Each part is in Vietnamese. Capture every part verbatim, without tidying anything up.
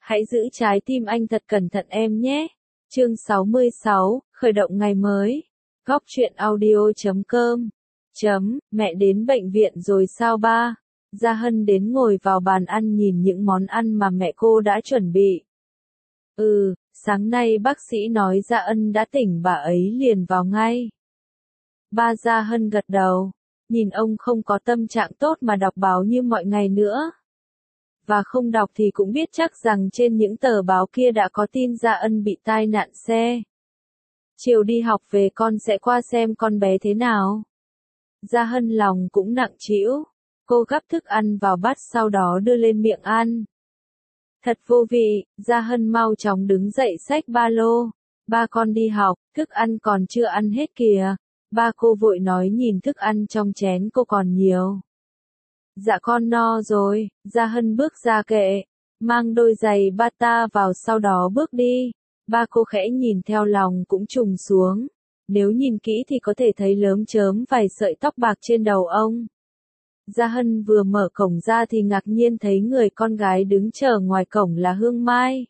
Hãy giữ trái tim anh thật cẩn thận em nhé. Chương sáu mươi sáu, khởi động ngày mới. Góc truyện audio chấm com. Chấm, mẹ đến bệnh viện rồi sao ba? Gia Hân đến ngồi vào bàn ăn nhìn những món ăn mà mẹ cô đã chuẩn bị. Ừ, sáng nay bác sĩ nói Gia Ân đã tỉnh, bà ấy liền vào ngay. Ba Gia Hân gật đầu, nhìn ông không có tâm trạng tốt mà đọc báo như mọi ngày nữa. Và không đọc thì cũng biết chắc rằng trên những tờ báo kia đã có tin Gia Ân bị tai nạn xe. Chiều đi học về con sẽ qua xem con bé thế nào. Gia Hân lòng cũng nặng trĩu, cô gắp thức ăn vào bát sau đó đưa lên miệng ăn. Thật vô vị, Gia Hân mau chóng đứng dậy xách ba lô. Ba con đi học, thức ăn còn chưa ăn hết kìa. Ba cô vội nói nhìn thức ăn trong chén cô còn nhiều. Dạ con no rồi, Gia Hân bước ra kệ, mang đôi giày bata vào sau đó bước đi. Ba cô khẽ nhìn theo lòng cũng trùng xuống. Nếu nhìn kỹ thì có thể thấy lớm chớm vài sợi tóc bạc trên đầu ông. Gia Hân vừa mở cổng ra thì ngạc nhiên thấy người con gái đứng chờ ngoài cổng là Hương Mai.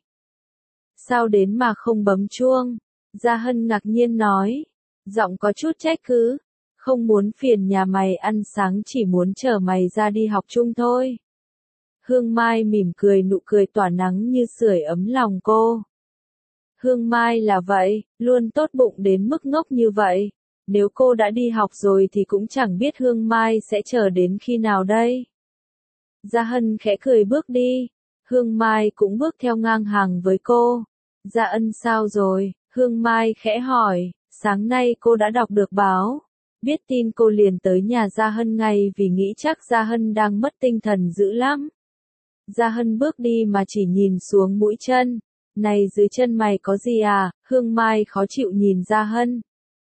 Sao đến mà không bấm chuông? Gia Hân ngạc nhiên nói, giọng có chút trách cứ. Không muốn phiền nhà mày ăn sáng, chỉ muốn chở mày ra đi học chung thôi. Hương Mai mỉm cười, nụ cười tỏa nắng như sưởi ấm lòng cô. Hương Mai là vậy, luôn tốt bụng đến mức ngốc như vậy. Nếu cô đã đi học rồi thì cũng chẳng biết Hương Mai sẽ chờ đến khi nào đây. Gia Hân khẽ cười bước đi. Hương Mai cũng bước theo ngang hàng với cô. Gia Ân sao rồi? Hương Mai khẽ hỏi. Sáng nay cô đã đọc được báo. Biết tin cô liền tới nhà Gia Hân ngay vì nghĩ chắc Gia Hân đang mất tinh thần dữ lắm. Gia Hân bước đi mà chỉ nhìn xuống mũi chân. Này, dưới chân mày có gì à? Hương Mai khó chịu nhìn Gia Hân.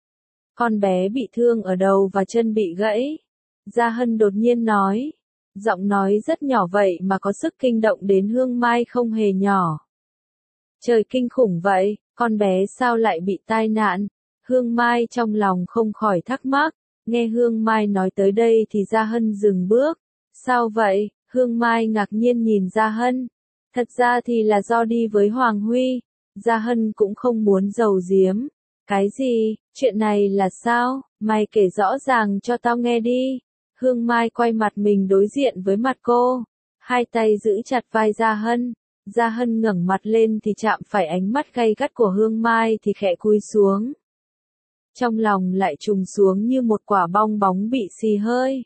Con bé bị thương ở đầu và chân bị gãy. Gia Hân đột nhiên nói. Giọng nói rất nhỏ vậy mà có sức kinh động đến Hương Mai không hề nhỏ. Trời, kinh khủng vậy, con bé sao lại bị tai nạn? Hương Mai trong lòng không khỏi thắc mắc. Nghe Hương Mai nói tới đây thì Gia Hân dừng bước. Sao vậy? Hương Mai ngạc nhiên nhìn Gia Hân. Thật ra thì là do đi với Hoàng Huy. Gia Hân cũng không muốn giấu giếm. Cái gì? Chuyện này là sao? Mày kể rõ ràng cho tao nghe đi. Hương Mai quay mặt mình đối diện với mặt cô. Hai tay giữ chặt vai Gia Hân. Gia Hân ngẩng mặt lên thì chạm phải ánh mắt gay gắt của Hương Mai thì khẽ cúi xuống. Trong lòng lại trùng xuống như một quả bong bóng bị xì hơi.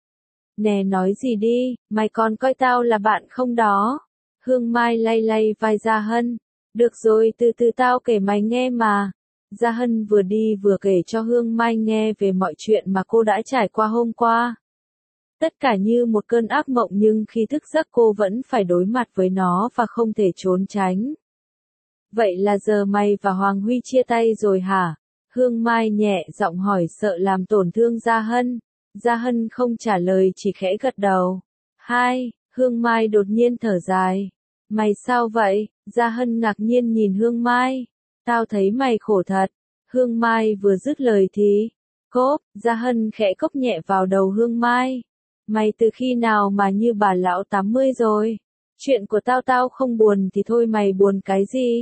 Nè, nói gì đi, mày còn coi tao là bạn không đó? Hương Mai lay lay vai Gia Hân. Được rồi, từ từ tao kể mày nghe mà. Gia Hân vừa đi vừa kể cho Hương Mai nghe về mọi chuyện mà cô đã trải qua hôm qua. Tất cả như một cơn ác mộng, nhưng khi thức giấc cô vẫn phải đối mặt với nó và không thể trốn tránh. Vậy là giờ mày và Hoàng Huy chia tay rồi hả? Hương Mai nhẹ giọng hỏi, sợ làm tổn thương Gia Hân. Gia Hân không trả lời, chỉ khẽ gật đầu. Hai, Hương Mai đột nhiên thở dài. Mày sao vậy? Gia Hân ngạc nhiên nhìn Hương Mai. Tao thấy mày khổ thật. Hương Mai vừa dứt lời thì, cốp, Gia Hân khẽ cốc nhẹ vào đầu Hương Mai. Mày từ khi nào mà như bà lão tám mươi rồi? Chuyện của tao tao không buồn thì thôi, mày buồn cái gì?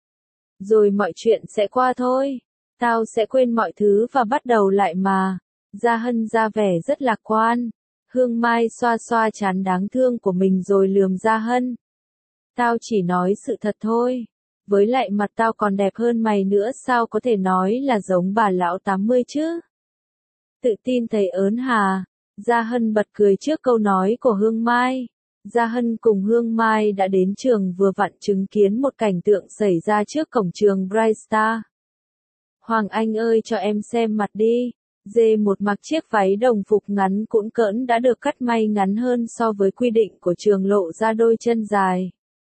Rồi mọi chuyện sẽ qua thôi. Tao sẽ quên mọi thứ và bắt đầu lại mà. Gia Hân ra vẻ rất lạc quan. Hương Mai xoa xoa trán đáng thương của mình rồi lườm Gia Hân. Tao chỉ nói sự thật thôi. Với lại mặt tao còn đẹp hơn mày nữa, sao có thể nói là giống bà lão tám mươi chứ? Tự tin thấy ớn hà. Gia Hân bật cười trước câu nói của Hương Mai. Gia Hân cùng Hương Mai đã đến trường, vừa vặn chứng kiến một cảnh tượng xảy ra trước cổng trường Bright Star. Hoàng Anh ơi, cho em xem mặt đi. Dê một mặc chiếc váy đồng phục ngắn cũn cỡn đã được cắt may ngắn hơn so với quy định của trường, lộ ra đôi chân dài.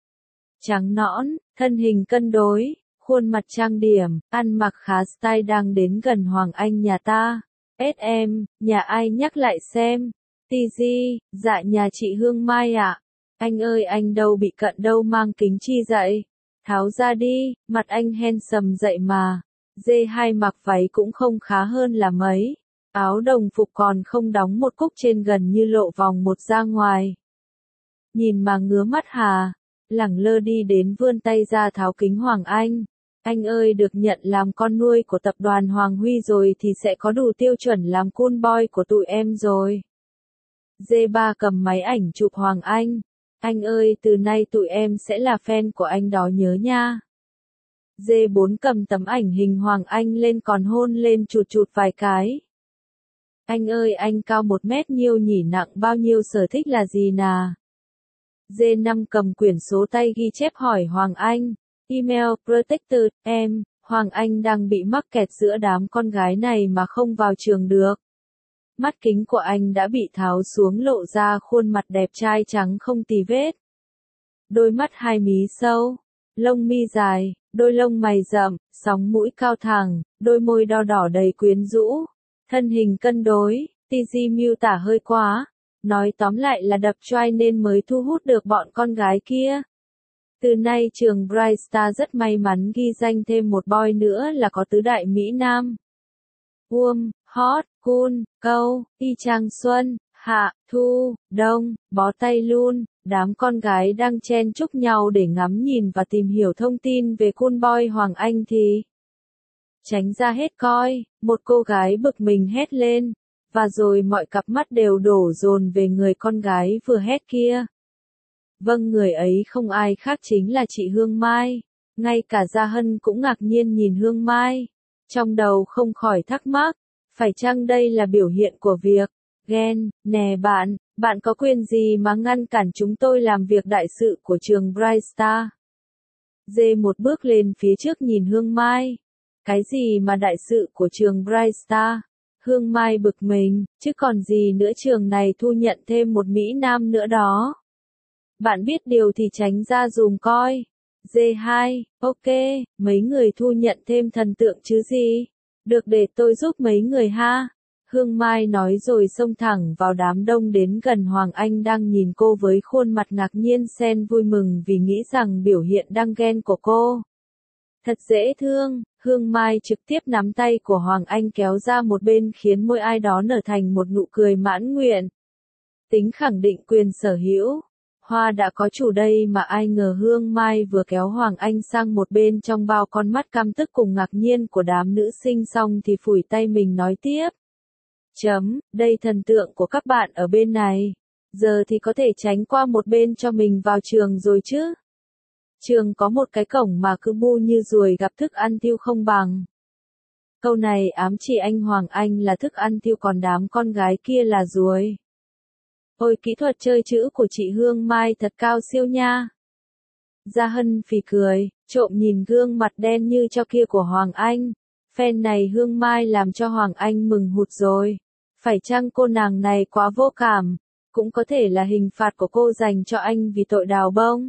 Trắng nõn, thân hình cân đối, khuôn mặt trang điểm, ăn mặc khá style, đang đến gần Hoàng Anh nhà ta. ét em, nhà ai nhắc lại xem. tê giê, dạ nhà chị Hương Mai ạ. Anh ơi, anh đâu bị cận đâu, mang kính chi vậy? Tháo ra đi, mặt anh handsome dậy mà. Dê hai mặc váy cũng không khá hơn là mấy. Áo đồng phục còn không đóng một cúc trên, gần như lộ vòng một ra ngoài. Nhìn mà ngứa mắt hà. lẳng lơ đi đến vươn tay ra tháo kính Hoàng Anh. Anh ơi, được nhận làm con nuôi của tập đoàn Hoàng Huy rồi thì sẽ có đủ tiêu chuẩn làm cool boy của tụi em rồi. dê ba cầm máy ảnh chụp Hoàng Anh. Anh ơi, từ nay tụi em sẽ là fan của anh đó nhớ nha. dê bốn cầm tấm ảnh hình Hoàng Anh lên còn hôn lên chụt chụt vài cái. Anh ơi, anh cao một mét nhiêu nhỉ, nặng bao nhiêu, sở thích là gì nà? dê năm cầm quyển số tay ghi chép hỏi Hoàng Anh. Email Protected, em, Hoàng Anh đang bị mắc kẹt giữa đám con gái này mà không vào trường được. Mắt kính của anh đã bị tháo xuống lộ ra khuôn mặt đẹp trai trắng không tì vết. Đôi mắt hai mí sâu, lông mi dài, đôi lông mày rậm, sóng mũi cao thẳng, đôi môi đo đỏ đầy quyến rũ. Thân hình cân đối, tê giê miêu tả hơi quá. Nói tóm lại là đập trai nên mới thu hút được bọn con gái kia. Từ nay trường Bright Star rất may mắn ghi danh thêm một boy nữa là có tứ đại Mỹ Nam. Warm, hot, cool, câu, y chang xuân, hạ, thu, đông, bó tay luôn. Đám con gái đang chen chúc nhau để ngắm nhìn và tìm hiểu thông tin về cool boy Hoàng Anh thì tránh ra hết coi, một cô gái bực mình hét lên. Và rồi mọi cặp mắt đều đổ dồn về người con gái vừa hét kia. Vâng, người ấy không ai khác chính là chị Hương Mai. Ngay cả Gia Hân cũng ngạc nhiên nhìn Hương Mai. Trong đầu không khỏi thắc mắc, phải chăng đây là biểu hiện của việc ghen? Nè bạn, bạn có quyền gì mà ngăn cản chúng tôi làm việc đại sự của trường Bright Star? Dê một bước lên phía trước nhìn Hương Mai. Cái gì mà đại sự của trường Bright Star? Hương Mai bực mình, chứ còn gì nữa, trường này thu nhận thêm một Mỹ Nam nữa đó. Bạn biết điều thì tránh ra dùm coi. dê hai, ok, mấy người thu nhận thêm thần tượng chứ gì. Được, để tôi giúp mấy người ha. Hương Mai nói rồi xông thẳng vào đám đông đến gần Hoàng Anh đang nhìn cô với khuôn mặt ngạc nhiên xen vui mừng vì nghĩ rằng biểu hiện đang ghen của cô thật dễ thương. Hương Mai trực tiếp nắm tay của Hoàng Anh kéo ra một bên khiến môi ai đó nở thành một nụ cười mãn nguyện. Tính khẳng định quyền sở hữu. Hoa đã có chủ đây mà ai ngờ Hương Mai vừa kéo Hoàng Anh sang một bên trong bao con mắt căm tức cùng ngạc nhiên của đám nữ sinh xong thì phủi tay mình nói tiếp. Chấm, đây thần tượng của các bạn ở bên này. Giờ thì có thể tránh qua một bên cho mình vào trường rồi chứ. Trường có một cái cổng mà cứ bu như ruồi gặp thức ăn tiêu không bằng. Câu này ám chỉ anh Hoàng Anh là thức ăn tiêu còn đám con gái kia là ruồi. Ôi, kỹ thuật chơi chữ của chị Hương Mai thật cao siêu nha. Gia Hân phì cười, trộm nhìn gương mặt đen như cho kia của Hoàng Anh. Fan này Hương Mai làm cho Hoàng Anh mừng hụt rồi. Phải chăng cô nàng này quá vô cảm? Cũng có thể là hình phạt của cô dành cho anh vì tội đào bông.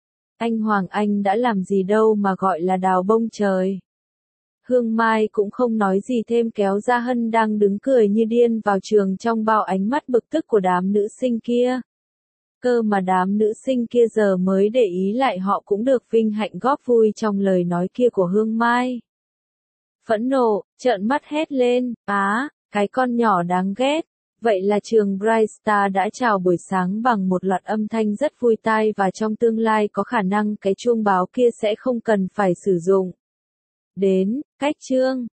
Anh Hoàng Anh đã làm gì đâu mà gọi là đào bông trời. Hương Mai cũng không nói gì thêm kéo Gia Hân đang đứng cười như điên vào trường trong bao ánh mắt bực tức của đám nữ sinh kia. Cơ mà đám nữ sinh kia giờ mới để ý lại họ cũng được vinh hạnh góp vui trong lời nói kia của Hương Mai. Phẫn nộ, trợn mắt hét lên, á, cái con nhỏ đáng ghét. Vậy là trường Bright Star đã chào buổi sáng bằng một loạt âm thanh rất vui tai và trong tương lai có khả năng cái chuông báo kia sẽ không cần phải sử dụng đến cách chương.